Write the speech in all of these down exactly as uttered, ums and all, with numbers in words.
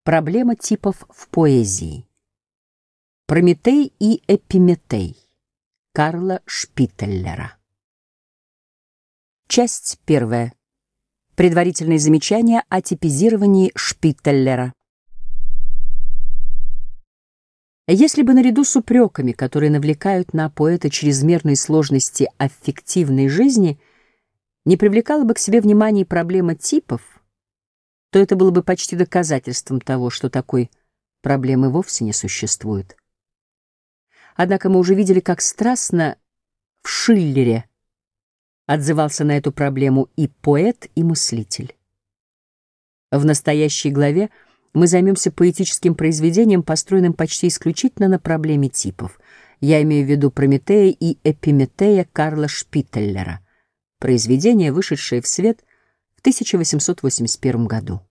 Проблема типов в поэзии. Прометей и Эпиметей. Карла Шпиттеллера. Часть первая. Предварительные замечания о типизировании Шпиттеллера. Если бы наряду с упреками, которые навлекают на поэта чрезмерной сложности аффективной жизни, не привлекала бы к себе внимание проблема типов, то это было бы почти доказательством того, что такой проблемы вовсе не существует. Однако мы уже видели, как страстно в Шиллере отзывался на эту проблему и поэт, и мыслитель. В настоящей главе мы займемся поэтическим произведением, построенным почти исключительно на проблеме типов. Я имею в виду Прометея и Эпиметея Карла Шпиттеллера, произведение, вышедшее в свет в тысяча восемьсот восемьдесят первом году.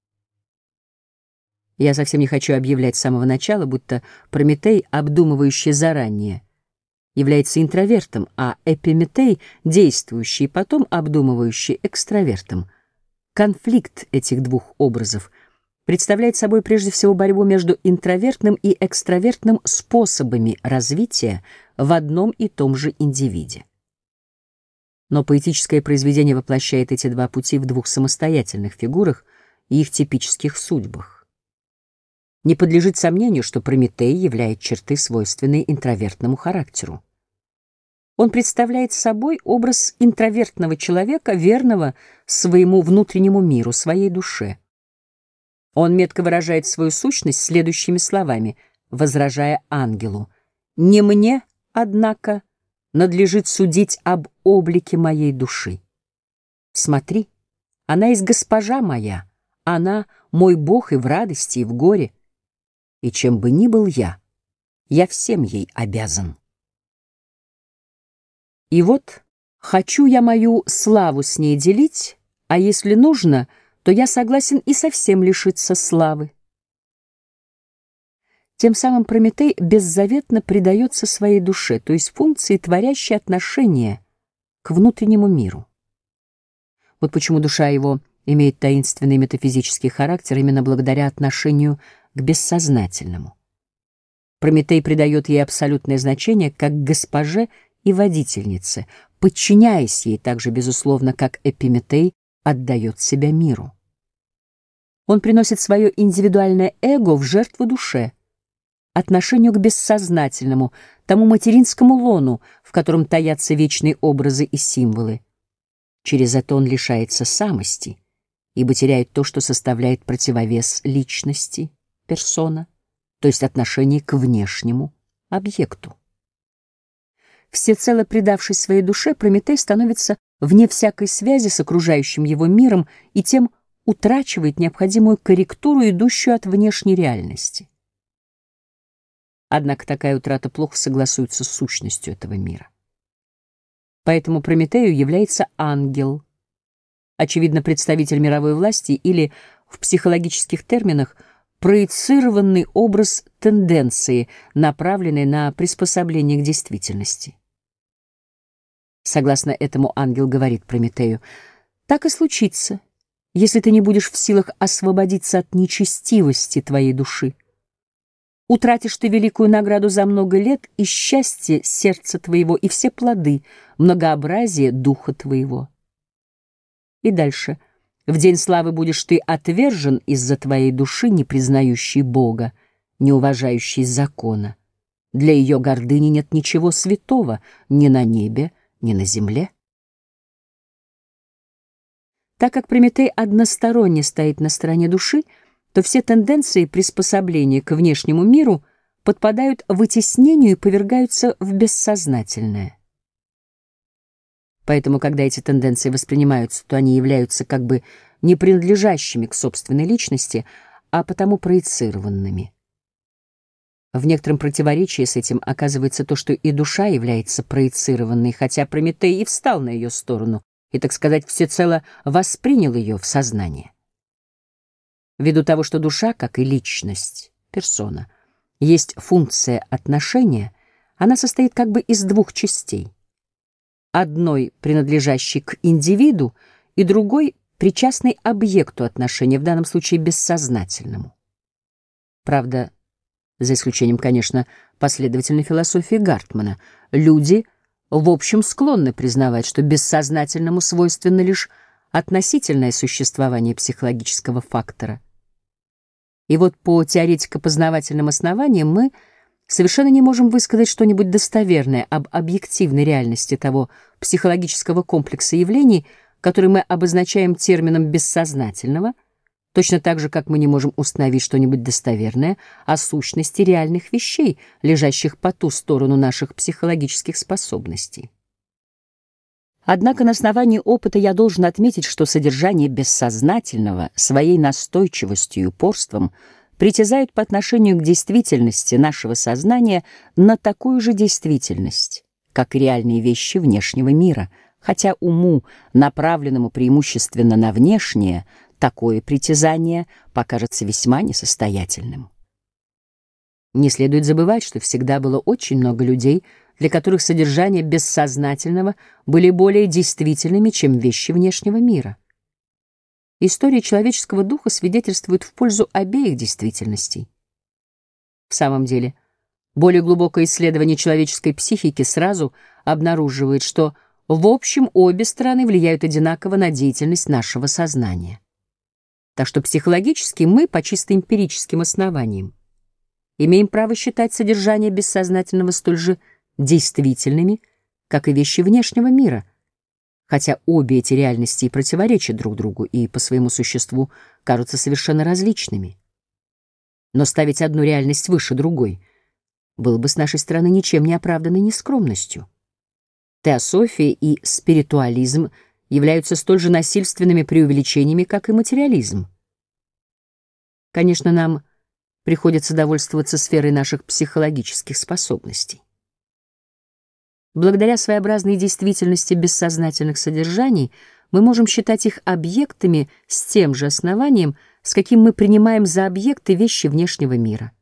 Я совсем не хочу объявлять с самого начала, будто Прометей, обдумывающий заранее, является интровертом, а Эпиметей, действующий и потом обдумывающий, экстравертом. Конфликт этих двух образов представляет собой прежде всего борьбу между интровертным и экстравертным способами развития в одном и том же индивиде. Но поэтическое произведение воплощает эти два пути в двух самостоятельных фигурах и их типических судьбах. Не подлежит сомнению, что Прометей являет черты, свойственные интровертному характеру. Он представляет собой образ интровертного человека, верного своему внутреннему миру, своей душе. Он метко выражает свою сущность следующими словами, возражая ангелу: «Не мне, однако, надлежит судить об облике моей души. Смотри, она есть госпожа моя, она мой Бог и в радости, и в горе, и чем бы ни был я, я всем ей обязан. И вот хочу я мою славу с ней делить, а если нужно, то я согласен и совсем лишиться славы». Тем самым Прометей беззаветно предается своей душе, то есть функции, творящей отношения к внутреннему миру. Вот почему душа его имеет таинственный метафизический характер именно благодаря отношению к бессознательному. Прометей придает ей абсолютное значение как госпоже и водительнице, подчиняясь ей так же, безусловно, как Эпиметей отдает себя миру. Он приносит свое индивидуальное эго в жертву душе, отношению к бессознательному, тому материнскому лону, в котором таятся вечные образы и символы. Через это он лишается самости, ибо теряет то, что составляет противовес личности, персона, то есть отношение к внешнему объекту. Всецело предавшись своей душе, Прометей становится вне всякой связи с окружающим его миром и тем утрачивает необходимую корректуру, идущую от внешней реальности. Однако такая утрата плохо согласуется с сущностью этого мира. Поэтому Прометею является ангел, очевидно, представитель мировой власти или, в психологических терминах, проецированный образ тенденции, направленной на приспособление к действительности. Согласно этому ангел говорит Прометею: «Так и случится, если ты не будешь в силах освободиться от нечестивости твоей души. Утратишь ты великую награду за много лет и счастье сердца твоего, и все плоды, многообразие духа твоего». И дальше: «В день славы будешь ты отвержен из-за твоей души, не признающей Бога, не уважающей закона. Для ее гордыни нет ничего святого ни на небе, ни на земле». Так как Прометей односторонне стоит на стороне души, то все тенденции приспособления к внешнему миру подпадают вытеснению и повергаются в бессознательное. Поэтому, когда эти тенденции воспринимаются, то они являются как бы не принадлежащими к собственной личности, а потому проецированными. В некотором противоречии с этим оказывается то, что и душа является проецированной, хотя Прометей и встал на ее сторону и, так сказать, всецело воспринял ее в сознание. Ввиду того, что душа, как и личность, персона, есть функция отношения, она состоит как бы из двух частей. Одной, принадлежащей к индивиду, и другой, причастной объекту отношения, в данном случае бессознательному. Правда, за исключением, конечно, последовательной философии Гартмана, люди в общем склонны признавать, что бессознательному свойственно лишь относительное существование психологического фактора. И вот по теоретико-познавательным основаниям мы совершенно не можем высказать что-нибудь достоверное об объективной реальности того психологического комплекса явлений, который мы обозначаем термином «бессознательного», точно так же, как мы не можем установить что-нибудь достоверное о сущности реальных вещей, лежащих по ту сторону наших психологических способностей. Однако на основании опыта я должен отметить, что содержание бессознательного своей настойчивостью и упорством притязает по отношению к действительности нашего сознания на такую же действительность, как и реальные вещи внешнего мира, хотя уму, направленному преимущественно на внешнее, такое притязание покажется весьма несостоятельным. Не следует забывать, что всегда было очень много людей, для которых содержание бессознательного были более действительными, чем вещи внешнего мира. История человеческого духа свидетельствует в пользу обеих действительностей. В самом деле, более глубокое исследование человеческой психики сразу обнаруживает, что в общем обе стороны влияют одинаково на деятельность нашего сознания. Так что психологически мы, по чисто эмпирическим основаниям, имеем право считать содержание бессознательного столь же действительными, как и вещи внешнего мира, хотя обе эти реальности и противоречат друг другу и по своему существу кажутся совершенно различными. Но ставить одну реальность выше другой было бы с нашей стороны ничем не оправданной нескромностью. Теософия и спиритуализм являются столь же насильственными преувеличениями, как и материализм. Конечно, нам приходится довольствоваться сферой наших психологических способностей. Благодаря своеобразной действительности бессознательных содержаний мы можем считать их объектами с тем же основанием, с каким мы принимаем за объекты вещи внешнего мира.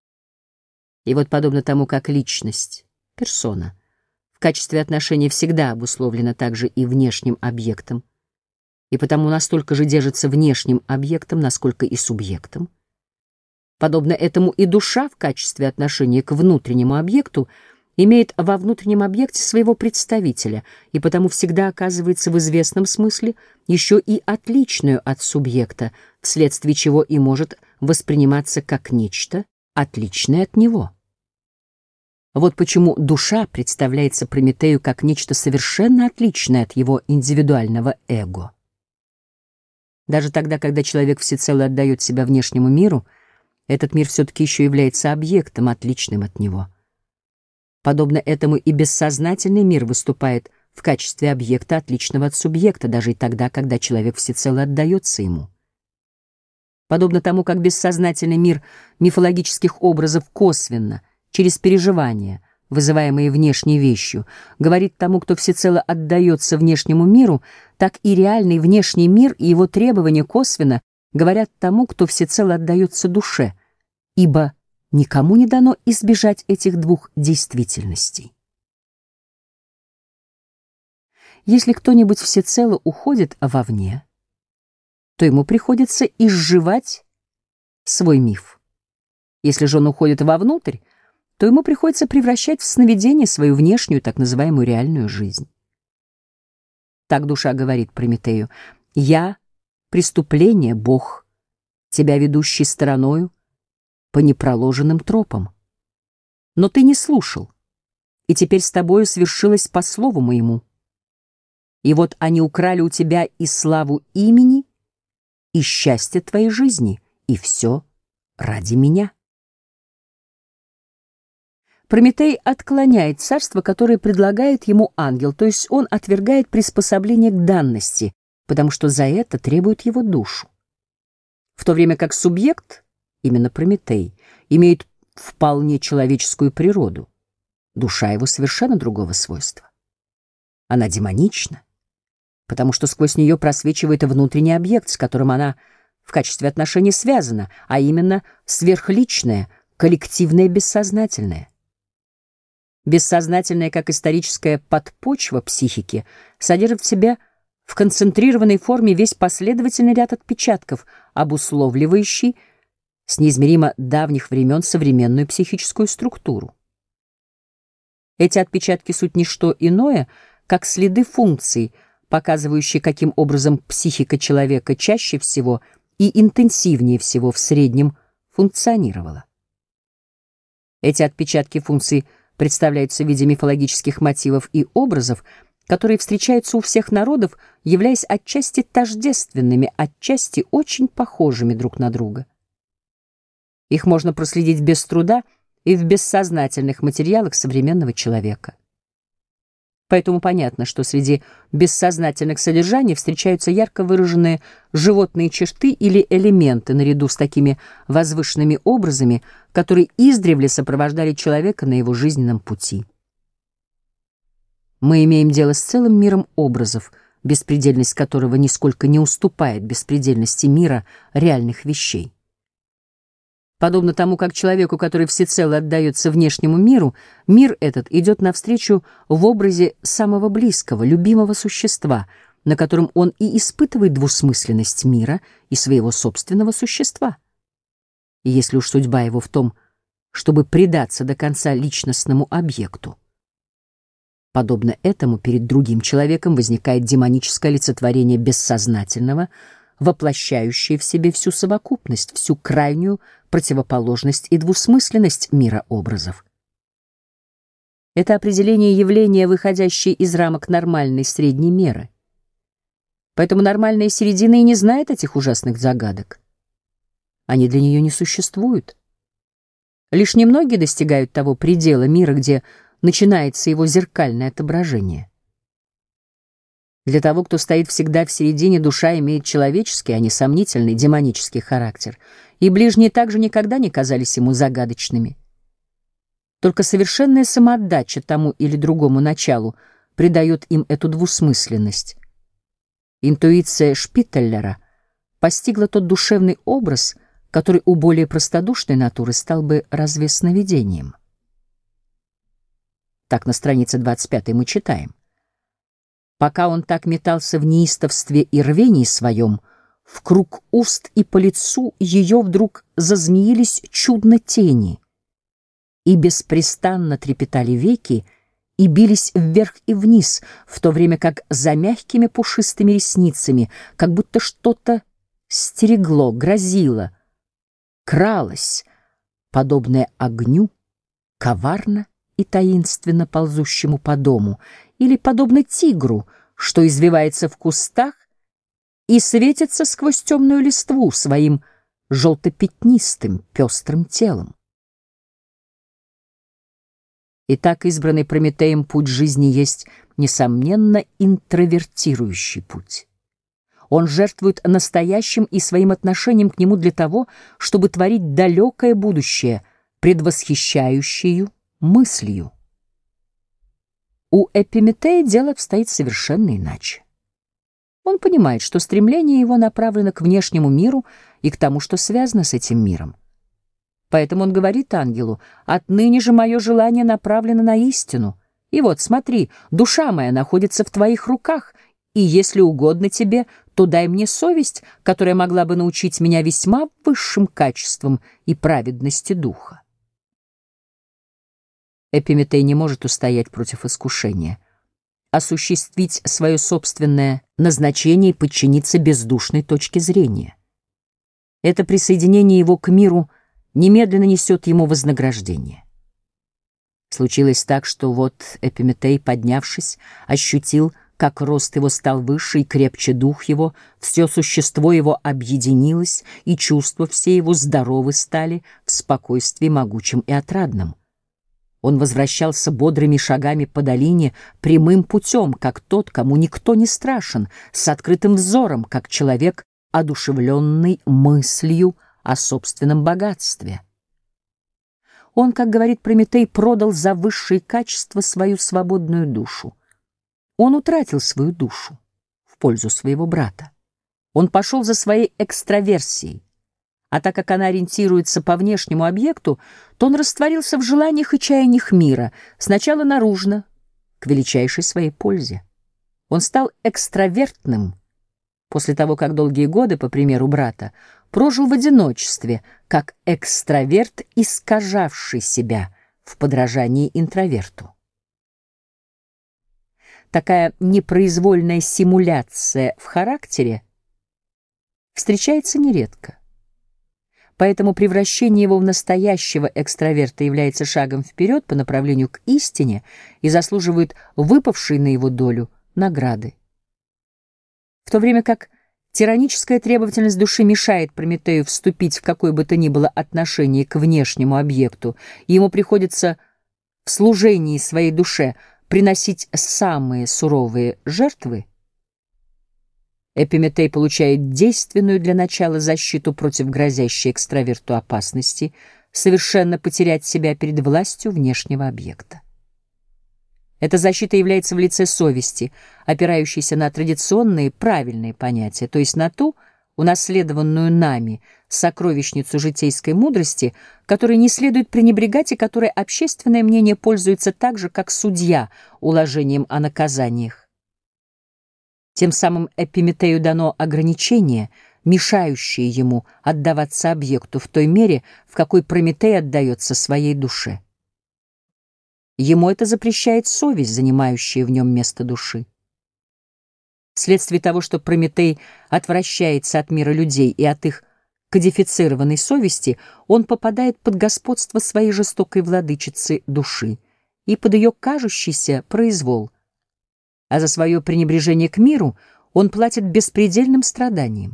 И вот подобно тому, как личность, персона, в качестве отношения всегда обусловлена также и внешним объектом, и потому настолько же держится внешним объектом, насколько и субъектом, подобно этому и душа в качестве отношения к внутреннему объекту имеет во внутреннем объекте своего представителя и потому всегда оказывается в известном смысле еще и отличную от субъекта, вследствие чего и может восприниматься как нечто, отличное от него. Вот почему душа представляется Прометею как нечто совершенно отличное от его индивидуального эго. Даже тогда, когда человек всецело отдает себя внешнему миру, этот мир все-таки еще является объектом, отличным от него. Подобно этому и бессознательный мир выступает в качестве объекта, отличного от субъекта, даже и тогда, когда человек всецело отдается ему. Подобно тому, как бессознательный мир мифологических образов косвенно, через переживания, вызываемые внешней вещью, говорит тому, кто всецело отдается внешнему миру, так и реальный внешний мир и его требования косвенно говорят тому, кто всецело отдается душе, ибо никому не дано избежать этих двух действительностей. Если кто-нибудь всецело уходит вовне, то ему приходится изживать свой миф. Если же он уходит вовнутрь, то ему приходится превращать в сновидение свою внешнюю, так называемую реальную жизнь. Так душа говорит Прометею: «Я — преступление, Бог, тебя ведущий стороною по непроложенным тропам. Но ты не слушал, и теперь с тобою свершилось по слову моему. И вот они украли у тебя и славу имени, и счастье твоей жизни, и все ради меня». Прометей отклоняет царство, которое предлагает ему ангел, то есть он отвергает приспособление к данности, потому что за это требует его душу. В то время как субъект, именно Прометей, имеет вполне человеческую природу, душа его совершенно другого свойства. Она демонична, потому что сквозь нее просвечивает внутренний объект, с которым она в качестве отношений связана, а именно сверхличное, коллективное бессознательное. Бессознательное, как историческая подпочва психики, содержит в себе в концентрированной форме весь последовательный ряд отпечатков, обусловливающий с неизмеримо давних времен современную психическую структуру. Эти отпечатки суть не что иное, как следы функций, показывающие, каким образом психика человека чаще всего и интенсивнее всего в среднем функционировала. Эти отпечатки функций представляются в виде мифологических мотивов и образов, которые встречаются у всех народов, являясь отчасти тождественными, отчасти очень похожими друг на друга. Их можно проследить без труда и в бессознательных материалах современного человека. Поэтому понятно, что среди бессознательных содержаний встречаются ярко выраженные животные черты или элементы наряду с такими возвышенными образами, которые издревле сопровождали человека на его жизненном пути. Мы имеем дело с целым миром образов, беспредельность которого нисколько не уступает беспредельности мира реальных вещей. Подобно тому, как человеку, который всецело отдается внешнему миру, мир этот идет навстречу в образе самого близкого, любимого существа, на котором он и испытывает двусмысленность мира и своего собственного существа. И если уж судьба его в том, чтобы предаться до конца личностному объекту, подобно этому перед другим человеком возникает демоническое олицетворение бессознательного, воплощающее в себе всю совокупность, всю крайнюю противоположность и двусмысленность мира образов. Это определение явления, выходящее из рамок нормальной средней меры. Поэтому нормальная середина и не знает этих ужасных загадок. Они для нее не существуют. Лишь немногие достигают того предела мира, где начинается его зеркальное отображение. Для того, кто стоит всегда в середине, душа имеет человеческий, а не сомнительный демонический характер, и ближние также никогда не казались ему загадочными. Только совершенная самоотдача тому или другому началу придает им эту двусмысленность. Интуиция Шпиталлера постигла тот душевный образ, который у более простодушной натуры стал бы разве сновидением. Так на странице двадцать пятой мы читаем: «Пока он так метался в неистовстве и рвении своем, в круг уст и по лицу ее вдруг зазмеились чудно тени, и беспрестанно трепетали веки и бились вверх и вниз, в то время как за мягкими пушистыми ресницами как будто что-то стерегло, грозило, кралось, подобное огню, коварно и таинственно ползущему по дому, или подобно тигру, что извивается в кустах и светится сквозь темную листву своим желто-пятнистым пестрым телом». Итак, избранный Прометеем путь жизни есть, несомненно, интровертирующий путь. Он жертвует настоящим и своим отношением к нему для того, чтобы творить далекое будущее, предвосхищающее мыслью. У Эпиметея дело обстоит совершенно иначе. Он понимает, что стремление его направлено к внешнему миру и к тому, что связано с этим миром. Поэтому он говорит ангелу: «Отныне же мое желание направлено на истину. И вот, смотри, душа моя находится в твоих руках, и если угодно тебе, то дай мне совесть, которая могла бы научить меня весьма высшим качествам и праведности духа». Эпиметей не может устоять против искушения, осуществить свое собственное назначение и подчиниться бездушной точке зрения. Это присоединение его к миру немедленно несет ему вознаграждение. Случилось так, что вот Эпиметей, поднявшись, ощутил, как рост его стал выше и крепче дух его, все существо его объединилось, и чувства все его здоровы стали в спокойствии могучем и отрадном. Он возвращался бодрыми шагами по долине, прямым путем, как тот, кому никто не страшен, с открытым взором, как человек, одушевленный мыслью о собственном богатстве. Он, как говорит Прометей, продал за высшие качества свою свободную душу. Он утратил свою душу в пользу своего брата. Он пошел за своей экстраверсией, а так как она ориентируется по внешнему объекту, то он растворился в желаниях и чаяниях мира, сначала наружно, к величайшей своей пользе. Он стал экстравертным после того, как долгие годы, по примеру брата, прожил в одиночестве, как экстраверт, искажавший себя в подражании интроверту. Такая непроизвольная симуляция в характере встречается нередко. Поэтому превращение его в настоящего экстраверта является шагом вперед по направлению к истине и заслуживает выпавшей на его долю награды. В то время как тираническая требовательность души мешает Прометею вступить в какое бы то ни было отношение к внешнему объекту, и ему приходится в служении своей душе приносить самые суровые жертвы, Эпиметей получает действенную для начала защиту против грозящей экстраверту опасности совершенно потерять себя перед властью внешнего объекта. Эта защита является в лице совести, опирающейся на традиционные правильные понятия, то есть на ту, унаследованную нами, сокровищницу житейской мудрости, которой не следует пренебрегать и которой общественное мнение пользуется так же, как судья, уложением о наказаниях. Тем самым Эпиметею дано ограничение, мешающее ему отдаваться объекту в той мере, в какой Прометей отдается своей душе. Ему это запрещает совесть, занимающая в нем место души. Вследствие того, что Прометей отвращается от мира людей и от их кодифицированной совести, он попадает под господство своей жестокой владычицы души и под ее кажущийся произвол, а за свое пренебрежение к миру он платит беспредельным страданием.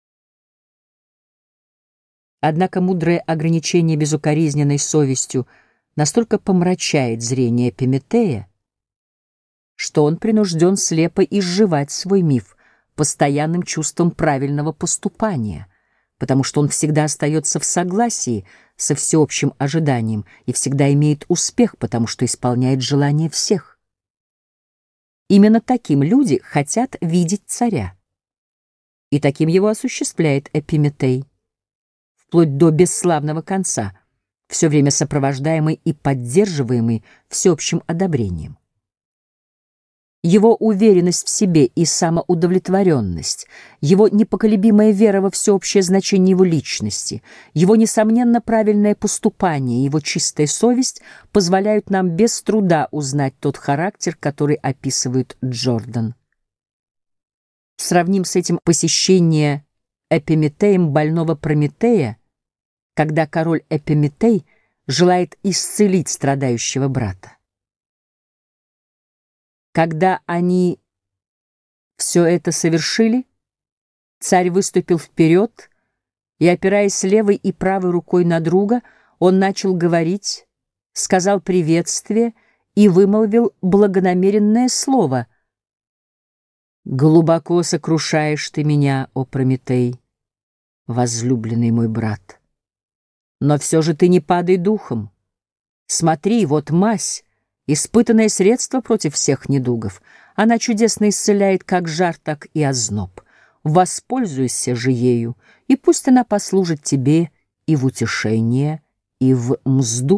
Однако мудрое ограничение безукоризненной совестью настолько помрачает зрение Эпиметея, что он принужден слепо изживать свой миф постоянным чувством правильного поступания, потому что он всегда остается в согласии со всеобщим ожиданием и всегда имеет успех, потому что исполняет желания всех. Именно таким люди хотят видеть царя. И таким его осуществляет Эпиметей, вплоть до бесславного конца, все время сопровождаемый и поддерживаемый всеобщим одобрением. Его уверенность в себе и самоудовлетворенность, его непоколебимая вера во всеобщее значение его личности, его несомненно правильное поступание, его чистая совесть позволяют нам без труда узнать тот характер, который описывает Джордан. Сравним с этим посещение Эпиметеем больного Прометея, когда король Эпиметей желает исцелить страдающего брата. Когда они все это совершили, царь выступил вперед, и, опираясь левой и правой рукой на друга, он начал говорить, сказал приветствие и вымолвил благонамеренное слово. «Глубоко сокрушаешь ты меня, о Прометей, возлюбленный мой брат. Но все же ты не падай духом. Смотри, вот мазь, испытанное средство против всех недугов. Она чудесно исцеляет как жар, так и озноб. Воспользуйся же ею, и пусть она послужит тебе и в утешение, и в мзду».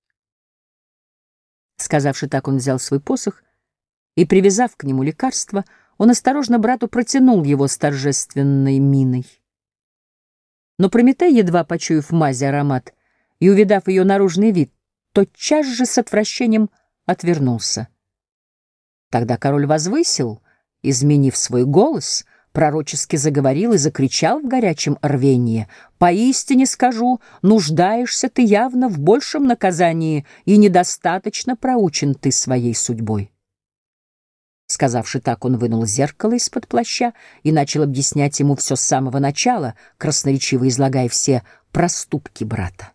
Сказавши так, он взял свой посох и, привязав к нему лекарство, он осторожно брату протянул его с торжественной миной. Но Прометей, едва почуяв мази аромат и увидав ее наружный вид, тотчас же с отвращением отвернулся. Тогда король возвысил, изменив свой голос, пророчески заговорил и закричал в горячем рвении: «Поистине скажу, нуждаешься ты явно в большем наказании, и недостаточно проучен ты своей судьбой». Сказавши так, он вынул зеркало из-под плаща и начал объяснять ему все с самого начала, красноречиво излагая все проступки брата.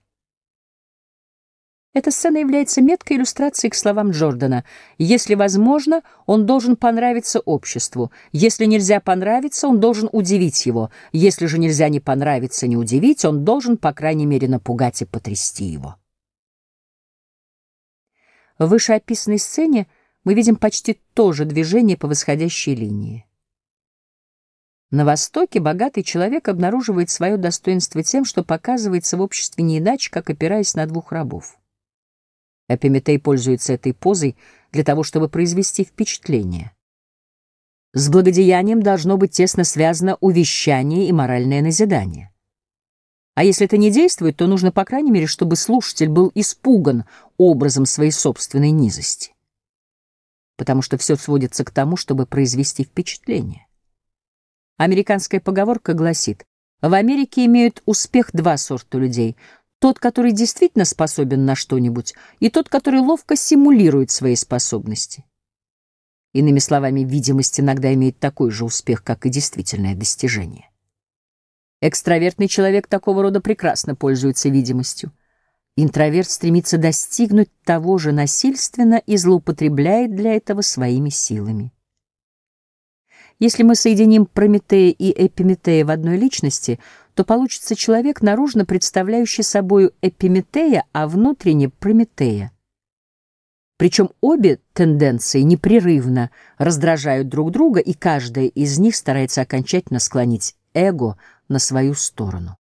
Эта сцена является меткой иллюстрацией к словам Джордана. Если возможно, он должен понравиться обществу. Если нельзя понравиться, он должен удивить его. Если же нельзя ни понравиться, ни удивить, он должен, по крайней мере, напугать и потрясти его. В вышеописанной сцене мы видим почти то же движение по восходящей линии. На Востоке богатый человек обнаруживает свое достоинство тем, что показывается в обществе не иначе, как опираясь на двух рабов. Эпиметей пользуется этой позой для того, чтобы произвести впечатление. С благодеянием должно быть тесно связано увещание и моральное назидание. А если это не действует, то нужно, по крайней мере, чтобы слушатель был испуган образом своей собственной низости. Потому что все сводится к тому, чтобы произвести впечатление. Американская поговорка гласит: в Америке имеют успех два сорта людей: тот, который действительно способен на что-нибудь, и тот, который ловко симулирует свои способности. Иными словами, видимость иногда имеет такой же успех, как и действительное достижение. Экстравертный человек такого рода прекрасно пользуется видимостью. Интроверт стремится достигнуть того же насильственно и злоупотребляет для этого своими силами. Если мы соединим Прометея и Эпиметея в одной личности, то получится человек, наружно представляющий собою Эпиметея, а внутренне Прометея. Причем обе тенденции непрерывно раздражают друг друга, и каждая из них старается окончательно склонить эго на свою сторону.